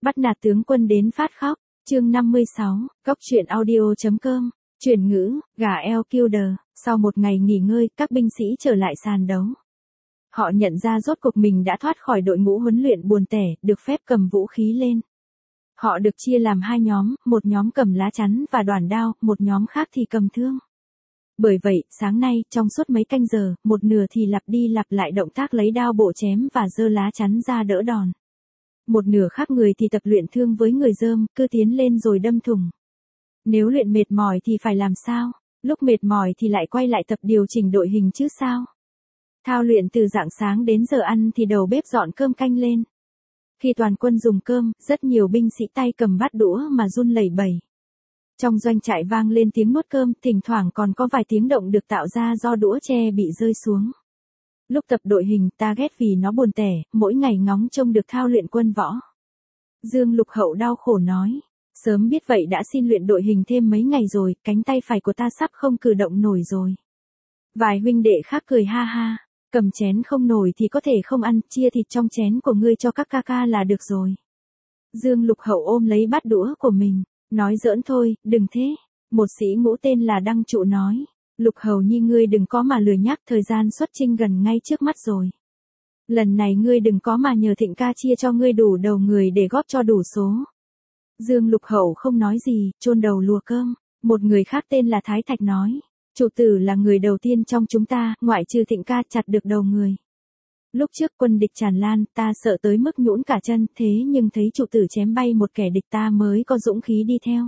Bắt nạt tướng quân đến phát khóc, chương 56, Cóc truyện audio.com, chuyển ngữ, gà eo Kilder, sau một ngày nghỉ ngơi, các binh sĩ trở lại sàn đấu. Họ nhận ra rốt cuộc mình đã thoát khỏi đội ngũ huấn luyện buồn tẻ, được phép cầm vũ khí lên. Họ được chia làm hai nhóm, một nhóm cầm lá chắn và đoản đao, một nhóm khác thì cầm thương. Bởi vậy, sáng nay, trong suốt mấy canh giờ, một nửa thì lặp đi lặp lại động tác lấy đao bộ chém và giơ lá chắn ra đỡ đòn. Một nửa khác người thì tập luyện thương với người dơm, cứ tiến lên rồi đâm thủng. Nếu luyện mệt mỏi thì phải làm sao? Lúc mệt mỏi thì lại quay lại tập điều chỉnh đội hình chứ sao? Thao luyện từ rạng sáng đến giờ ăn thì đầu bếp dọn cơm canh lên. Khi toàn quân dùng cơm, rất nhiều binh sĩ tay cầm bát đũa mà run lẩy bẩy. Trong doanh trại vang lên tiếng nuốt cơm, thỉnh thoảng còn có vài tiếng động được tạo ra do đũa tre bị rơi xuống. Lúc tập đội hình ta ghét vì nó buồn tẻ, mỗi ngày ngóng trông được thao luyện quân võ. Dương Lục Hậu đau khổ nói, sớm biết vậy đã xin luyện đội hình thêm mấy ngày rồi, cánh tay phải của ta sắp không cử động nổi rồi. Vài huynh đệ khác cười ha ha, cầm chén không nổi thì có thể không ăn, chia thịt trong chén của ngươi cho các ca ca là được rồi. Dương Lục Hậu ôm lấy bát đũa của mình, nói giỡn thôi, đừng thế. Một sĩ ngũ tên là Đăng Trụ nói, Lục Hầu nhi ngươi đừng có mà lừa nhắc, thời gian xuất chinh gần ngay trước mắt rồi. Lần này ngươi đừng có mà nhờ Thịnh ca chia cho ngươi đủ đầu người để góp cho đủ số. Dương Lục Hậu không nói gì, chôn đầu lùa cơm. Một người khác tên là Thái Thạch nói, chủ tử là người đầu tiên trong chúng ta, ngoại trừ Thịnh ca chặt được đầu người. Lúc trước quân địch tràn lan, ta sợ tới mức nhũn cả chân, thế nhưng thấy chủ tử chém bay một kẻ địch ta mới có dũng khí đi theo.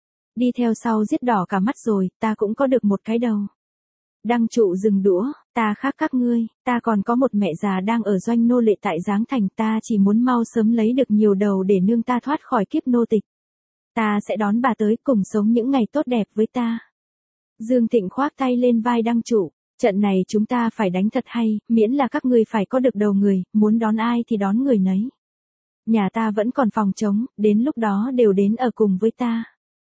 Đi theo sau giết đỏ cả mắt rồi, ta cũng có được một cái đầu. Đăng Trụ dừng đũa, ta khác các ngươi, ta còn có một mẹ già đang ở doanh nô lệ tại Giáng Thành, ta chỉ muốn mau sớm lấy được nhiều đầu để nương ta thoát khỏi kiếp nô tịch. Ta sẽ đón bà tới cùng sống những ngày tốt đẹp với ta. Dương Thịnh khoác tay lên vai Đăng Trụ, trận này chúng ta phải đánh thật hay, miễn là các ngươi phải có được đầu người, muốn đón ai thì đón người nấy. Nhà ta vẫn còn phòng trống, đến lúc đó đều đến ở cùng với ta.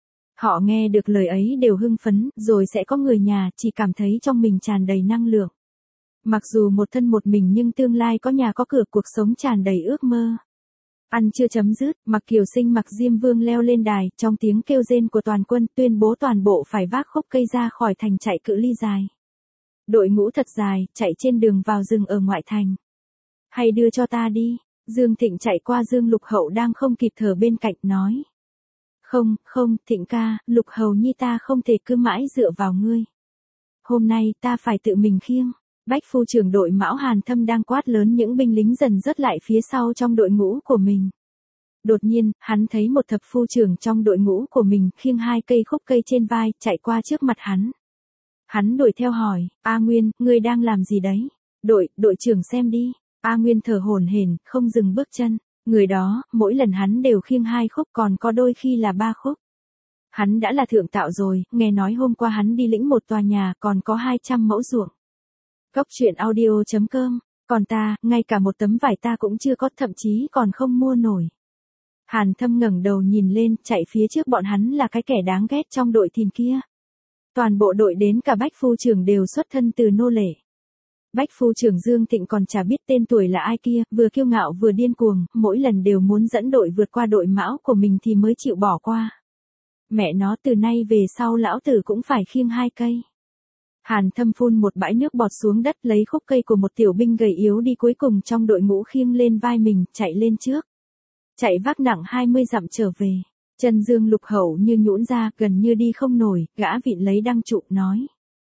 Họ nghe được lời ấy đều hưng phấn, rồi sẽ có người nhà, chỉ cảm thấy trong mình tràn đầy năng lượng. Mặc dù một thân một mình nhưng tương lai có nhà có cửa, cuộc sống tràn đầy ước mơ. Ăn chưa chấm dứt, Mặc Kiều Sinh Mặc Diêm Vương leo lên đài, trong tiếng kêu rên của toàn quân tuyên bố toàn bộ phải vác khúc cây ra khỏi thành chạy cự ly dài. Đội ngũ thật dài, chạy trên đường vào rừng ở ngoại thành. Hay đưa cho ta đi, Dương Thịnh chạy qua Dương Lục Hậu đang không kịp thở bên cạnh nói. Không, Thịnh ca, Lục Hầu nhi ta không thể cứ mãi dựa vào ngươi. Hôm nay ta phải tự mình khiêng. Bách phu trưởng đội Mão Hàn Thâm đang quát lớn những binh lính dần rớt lại phía sau trong đội ngũ của mình. Đột nhiên, hắn thấy một thập phu trưởng trong đội ngũ của mình khiêng hai cây khúc cây trên vai, chạy qua trước mặt hắn. Hắn đuổi theo hỏi, A Nguyên, ngươi đang làm gì đấy? Đội trưởng xem đi. A Nguyên thở hổn hển, không dừng bước chân. Người đó, mỗi lần hắn đều khiêng hai khúc, còn có đôi khi là ba khúc. Hắn đã là thượng tạo rồi, nghe nói hôm qua hắn đi lĩnh một tòa nhà, còn có 200 mẫu ruộng. Cóc truyện audio.com, còn ta, ngay cả một tấm vải ta cũng chưa có, thậm chí còn không mua nổi. Hàn Thâm ngẩng đầu nhìn lên, chạy phía trước bọn hắn là cái kẻ đáng ghét trong đội thìn kia. Toàn bộ đội đến cả Bách phu trưởng đều xuất thân từ nô lệ. Bách phu trưởng Dương Thịnh còn chả biết tên tuổi là ai kia, vừa kiêu ngạo vừa điên cuồng, mỗi lần đều muốn dẫn đội vượt qua đội Mão của mình thì mới chịu bỏ qua. Mẹ nó, từ nay về sau lão tử cũng phải khiêng hai cây. Hàn Thâm phun một bãi nước bọt xuống đất, lấy khúc cây của một tiểu binh gầy yếu đi cuối cùng trong đội ngũ khiêng lên vai mình, chạy lên trước. Chạy vác nặng 20 dặm trở về. Chân Dương Lục Hậu như nhũn ra, gần như đi không nổi, gã vịn lấy Đăng Trụ nói.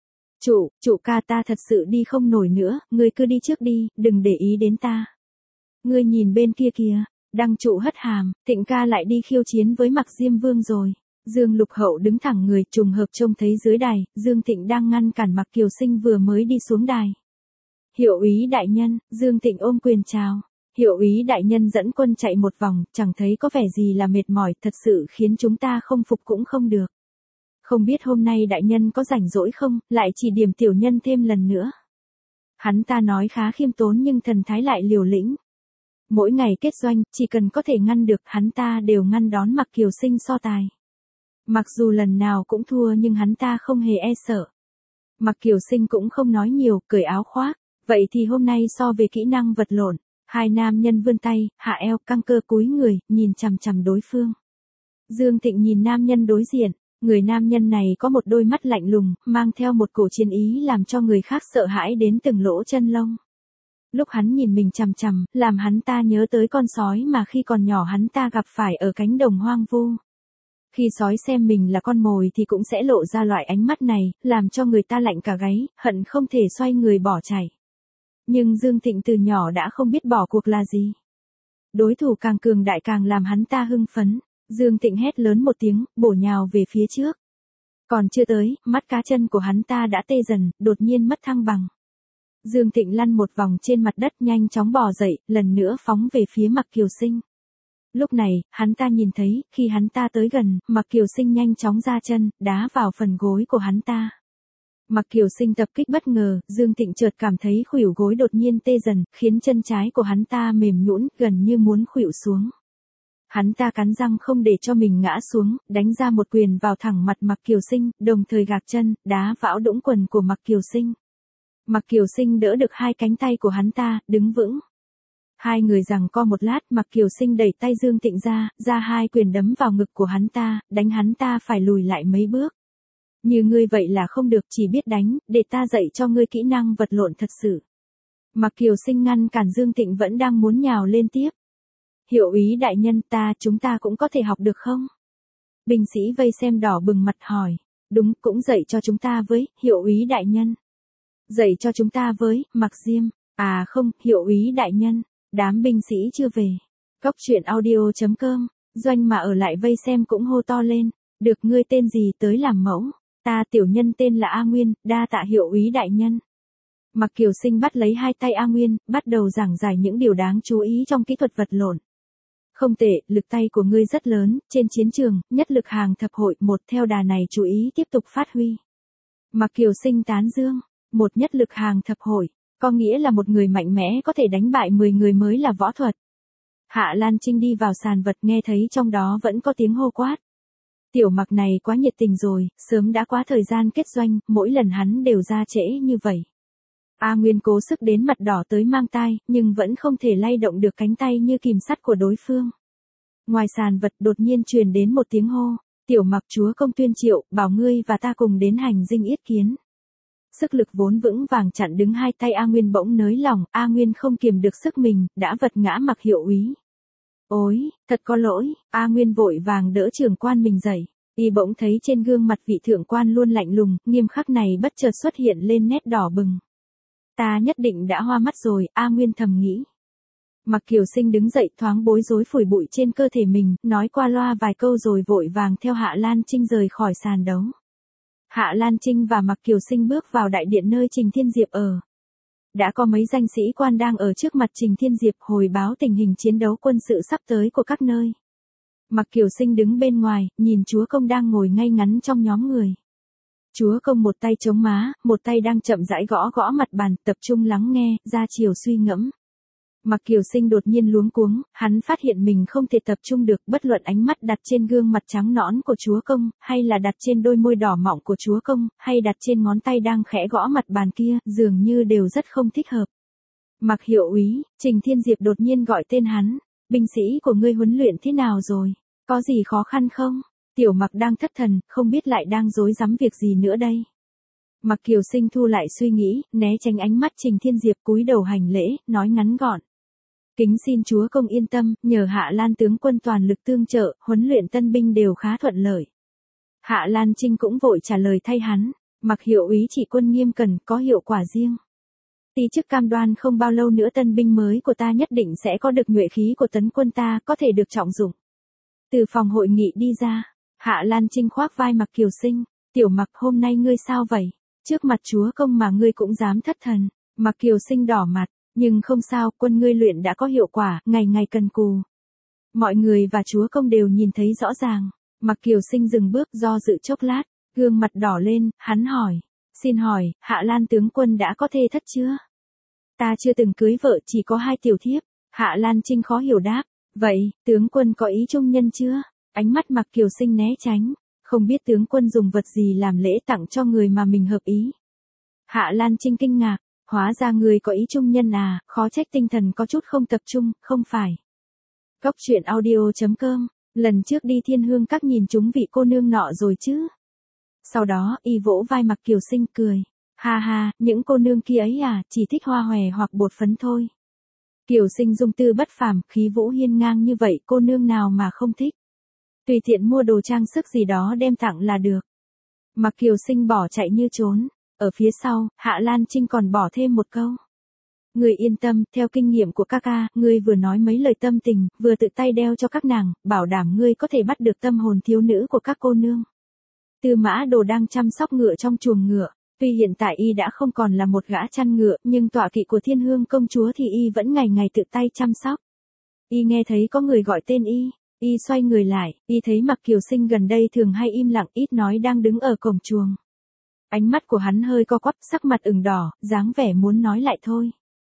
Trụ ca, ta thật sự đi không nổi nữa, ngươi cứ đi trước đi, đừng để ý đến ta. Ngươi nhìn bên kia kìa, Đăng Trụ hất hàm, Thịnh ca lại đi khiêu chiến với Mặc Diêm Vương rồi. Dương Lục Hậu đứng thẳng người, trùng hợp trông thấy dưới đài, Dương Thịnh đang ngăn cản Mặc Kiều Sinh vừa mới đi xuống đài. Hiệu úy đại nhân, Dương Thịnh ôm quyền chào. Hiệu úy đại nhân dẫn quân chạy một vòng, chẳng thấy có vẻ gì là mệt mỏi, thật sự khiến chúng ta không phục cũng không được. Không biết hôm nay đại nhân có rảnh rỗi không, lại chỉ điểm tiểu nhân thêm lần nữa. Hắn ta nói khá khiêm tốn nhưng thần thái lại liều lĩnh. Mỗi ngày kết doanh, chỉ cần có thể ngăn được, hắn ta đều ngăn đón Mặc Kiều Sinh so tài. Mặc dù lần nào cũng thua nhưng hắn ta không hề e sợ. Mặc Kiều Sinh cũng không nói nhiều, cởi áo khoác. Vậy thì hôm nay so về kỹ năng vật lộn, Hai nam nhân vươn tay, hạ eo, căng cơ cúi người, nhìn chằm chằm đối phương. Dương Thịnh nhìn nam nhân đối diện, người nam nhân này có một đôi mắt lạnh lùng, mang theo một cổ chiến ý làm cho người khác sợ hãi đến từng lỗ chân lông. Lúc hắn nhìn mình chằm chằm, làm hắn ta nhớ tới con sói mà khi còn nhỏ hắn ta gặp phải ở cánh đồng hoang vu. Khi sói xem mình là con mồi thì cũng sẽ lộ ra loại ánh mắt này, làm cho người ta lạnh cả gáy, hận không thể xoay người bỏ chạy. Nhưng Dương Thịnh từ nhỏ đã không biết bỏ cuộc là gì. Đối thủ càng cường đại càng làm hắn ta hưng phấn. Dương Thịnh hét lớn một tiếng, bổ nhào về phía trước. Còn chưa tới, mắt cá chân của hắn ta đã tê dần, đột nhiên mất thăng bằng. Dương Thịnh lăn một vòng trên mặt đất nhanh chóng bò dậy, lần nữa phóng về phía Mạc Kiều Sinh. Lúc này, hắn ta nhìn thấy, khi hắn ta tới gần, Mạc Kiều Sinh nhanh chóng ra chân, đá vào phần gối của hắn ta. Mạc Kiều Sinh tập kích bất ngờ, Dương Thịnh chợt cảm thấy khuỷu gối đột nhiên tê dần, khiến chân trái của hắn ta mềm nhũn, gần như muốn khuỵu xuống. Hắn ta cắn răng không để cho mình ngã xuống, đánh ra một quyền vào thẳng mặt Mạc Kiều Sinh, đồng thời gạc chân, đá vão đũng quần của Mạc Kiều Sinh. Mạc Kiều Sinh đỡ được hai cánh tay của hắn ta, đứng vững. Hai người giằng co một lát, Mạc Kiều Sinh đẩy tay Dương Thịnh ra hai quyền đấm vào ngực của hắn ta, đánh hắn ta phải lùi lại mấy bước. Như ngươi vậy là không được, chỉ biết đánh, để ta dạy cho ngươi kỹ năng vật lộn thật sự. Mạc Kiều Sinh ngăn cản Dương Thịnh vẫn đang muốn nhào lên tiếp. Hiệu úy đại nhân, chúng ta cũng có thể học được không? Binh sĩ vây xem đỏ bừng mặt hỏi. Đúng, cũng dạy cho chúng ta với, hiệu úy đại nhân. Dạy cho chúng ta với, Mạc Diêm. À không, hiệu úy đại nhân. Đám binh sĩ chưa về. Cóc truyện audio.com. Doanh mà ở lại vây xem cũng hô to lên. Được, ngươi tên gì tới làm mẫu? Ta tiểu nhân tên là A Nguyên, đa tạ hiệu úy đại nhân. Mạc Kiều Sinh bắt lấy hai tay A Nguyên, bắt đầu giảng giải những điều đáng chú ý trong kỹ thuật vật lộn. Không tệ, lực tay của ngươi rất lớn, trên chiến trường, nhất lực hàng thập hội, một theo đà này chú ý tiếp tục phát huy. Mạc Kiều Sinh tán dương, một nhất lực hàng thập hội, có nghĩa là một người mạnh mẽ có thể đánh bại 10 người mới là võ thuật. Hạ Lan Trinh đi vào sàn vật nghe thấy trong đó vẫn có tiếng hô quát. Tiểu Mạc này quá nhiệt tình rồi, sớm đã quá thời gian kết doanh, mỗi lần hắn đều ra trễ như vậy. A Nguyên cố sức đến mặt đỏ tới mang tai, nhưng vẫn không thể lay động được cánh tay như kìm sắt của đối phương. Ngoài sàn vật đột nhiên truyền đến một tiếng hô, Tiểu Mạc chúa công tuyên triệu, bảo ngươi và ta cùng đến hành dinh yết kiến. Sức lực vốn vững vàng chặn đứng hai tay A Nguyên bỗng nới lỏng, A Nguyên không kiềm được sức mình, đã vật ngã Mạc hiệu úy. Ôi, thật có lỗi, A Nguyên vội vàng đỡ trưởng quan mình dậy. Y bỗng thấy trên gương mặt vị thượng quan luôn lạnh lùng, nghiêm khắc này bất chợt xuất hiện lên nét đỏ bừng. Ta nhất định đã hoa mắt rồi, A Nguyên thầm nghĩ. Mạc Kiều Sinh đứng dậy thoáng bối rối phủi bụi trên cơ thể mình, nói qua loa vài câu rồi vội vàng theo Hạ Lan Trinh rời khỏi sàn đấu. Hạ Lan Trinh và Mạc Kiều Sinh bước vào đại điện nơi Trình Thiên Diệp ở. Đã có mấy danh sĩ quan đang ở trước mặt Trình Thiên Diệp hồi báo tình hình chiến đấu quân sự sắp tới của các nơi. Mạc Kiều Sinh đứng bên ngoài, nhìn chúa công đang ngồi ngay ngắn trong nhóm người. Chúa công một tay chống má, một tay đang chậm rãi gõ gõ mặt bàn, tập trung lắng nghe, ra chiều suy ngẫm. Mạc Kiều Sinh đột nhiên luống cuống, hắn phát hiện mình không thể tập trung được, bất luận ánh mắt đặt trên gương mặt trắng nõn của chúa công, hay là đặt trên đôi môi đỏ mọng của chúa công, hay đặt trên ngón tay đang khẽ gõ mặt bàn kia, dường như đều rất không thích hợp. Mạc hiệu úy, Trình Thiên Diệp đột nhiên gọi tên hắn, binh sĩ của ngươi huấn luyện thế nào rồi, có gì khó khăn không? Tiểu Mạc đang thất thần, không biết lại đang rối rắm việc gì nữa đây. Mạc Kiều Sinh thu lại suy nghĩ, né tránh ánh mắt Trình Thiên Diệp cúi đầu hành lễ, nói ngắn gọn. Kính xin chúa công yên tâm, nhờ Hạ Lan tướng quân toàn lực tương trợ, huấn luyện tân binh đều khá thuận lợi. Hạ Lan Trinh cũng vội trả lời thay hắn, Mạc hiệu úy chỉ quân nghiêm cẩn, có hiệu quả riêng. Ti chức cam đoan không bao lâu nữa tân binh mới của ta nhất định sẽ có được nhuệ khí của tấn quân ta, có thể được trọng dụng. Từ phòng hội nghị đi ra, Hạ Lan Trinh khoác vai Mạc Kiều Sinh, Tiểu Mạc hôm nay ngươi sao vậy? Trước mặt chúa công mà ngươi cũng dám thất thần. Mạc Kiều Sinh đỏ mặt, nhưng không sao, quân ngươi luyện đã có hiệu quả, ngày ngày cần cù. Mọi người và chúa công đều nhìn thấy rõ ràng. Mạc Kiều Sinh dừng bước do dự chốc lát, gương mặt đỏ lên, hắn hỏi. Xin hỏi, Hạ Lan tướng quân đã có thê thất chưa? Ta chưa từng cưới vợ, chỉ có 2 tiểu thiếp. Hạ Lan Trinh khó hiểu đáp. Vậy, tướng quân có ý trung nhân chưa? Ánh mắt Mạc Kiều Sinh né tránh. Không biết tướng quân dùng vật gì làm lễ tặng cho người mà mình hợp ý. Hạ Lan Trinh kinh ngạc. Hóa ra người có ý trung nhân à, khó trách tinh thần có chút không tập trung, không phải. Cốc truyện audio.com, lần trước đi Thiên Hương Các nhìn chúng vị cô nương nọ rồi chứ. Sau đó, y vỗ vai Mặc Kiều Sinh cười. Ha ha, những cô nương kia ấy à, chỉ thích hoa hòe hoặc bột phấn thôi. Kiều Sinh dung tư bất phàm, khí vũ hiên ngang như vậy, cô nương nào mà không thích. Tùy tiện mua đồ trang sức gì đó đem tặng là được. Mặc Kiều Sinh bỏ chạy như trốn. Ở phía sau, Hạ Lan Trinh còn bỏ thêm một câu. Người yên tâm, theo kinh nghiệm của ca ca, ngươi vừa nói mấy lời tâm tình, vừa tự tay đeo cho các nàng, bảo đảm ngươi có thể bắt được tâm hồn thiếu nữ của các cô nương. Tư Mã Đồ đang chăm sóc ngựa trong chuồng ngựa. Tuy hiện tại y đã không còn là một gã chăn ngựa, nhưng tọa kỵ của Thiên Hương công chúa thì y vẫn ngày ngày tự tay chăm sóc. Y nghe thấy có người gọi tên y xoay người lại, y thấy Mặc Kiều Sinh gần đây thường hay im lặng ít nói đang đứng ở cổng chuồng. Ánh mắt của hắn hơi co quắp, sắc mặt ửng đỏ, dáng vẻ muốn nói lại thôi.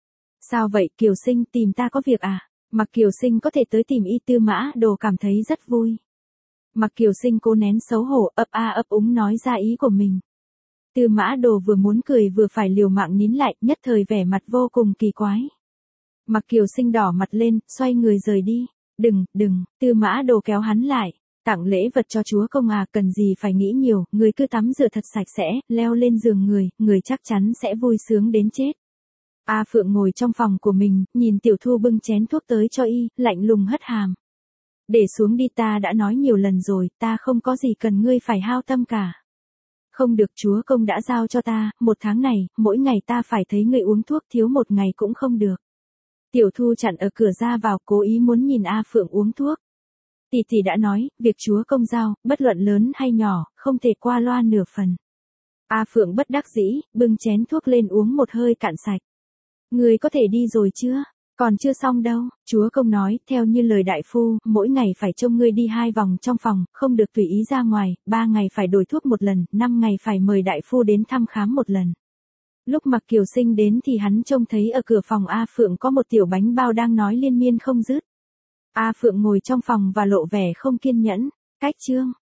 Sao vậy Kiều Sinh, tìm ta có việc à? Mặc Kiều Sinh có thể tới tìm y. Tư Mã Đồ cảm thấy rất vui. Mặc Kiều Sinh cố nén xấu hổ, ấp úng nói ra ý của mình. Tư Mã Đồ vừa muốn cười vừa phải liều mạng nín lại, nhất thời vẻ mặt vô cùng kỳ quái. Mặc Kiều Sinh đỏ mặt lên, xoay người rời đi. Đừng, Tư Mã Đồ kéo hắn lại. Tặng lễ vật cho chúa công à, cần gì phải nghĩ nhiều, người cứ tắm rửa thật sạch sẽ, leo lên giường người chắc chắn sẽ vui sướng đến chết. A Phượng ngồi trong phòng của mình, nhìn Tiểu Thu bưng chén thuốc tới cho y, lạnh lùng hất hàm. Để xuống đi, ta đã nói nhiều lần rồi, ta không có gì cần ngươi phải hao tâm cả. Không được, chúa công đã giao cho ta, 1 tháng này, mỗi ngày ta phải thấy ngươi uống thuốc, thiếu 1 ngày cũng không được. Tiểu Thu chặn ở cửa ra vào, cố ý muốn nhìn A Phượng uống thuốc. Tỷ đã nói, việc chúa công giao, bất luận lớn hay nhỏ, không thể qua loa nửa phần. A Phượng bất đắc dĩ, bưng chén thuốc lên uống một hơi cạn sạch. Ngươi có thể đi rồi chưa? Còn chưa xong đâu, chúa công nói, theo như lời đại phu, mỗi ngày phải trông ngươi đi 2 vòng trong phòng, không được tùy ý ra ngoài, 3 ngày phải đổi thuốc 1 lần, 5 ngày phải mời đại phu đến thăm khám 1 lần. Lúc Mặc Kiều Sinh đến thì hắn trông thấy ở cửa phòng A Phượng có một tiểu bánh bao đang nói liên miên không dứt. A Phượng ngồi trong phòng và lộ vẻ không kiên nhẫn. Cách chương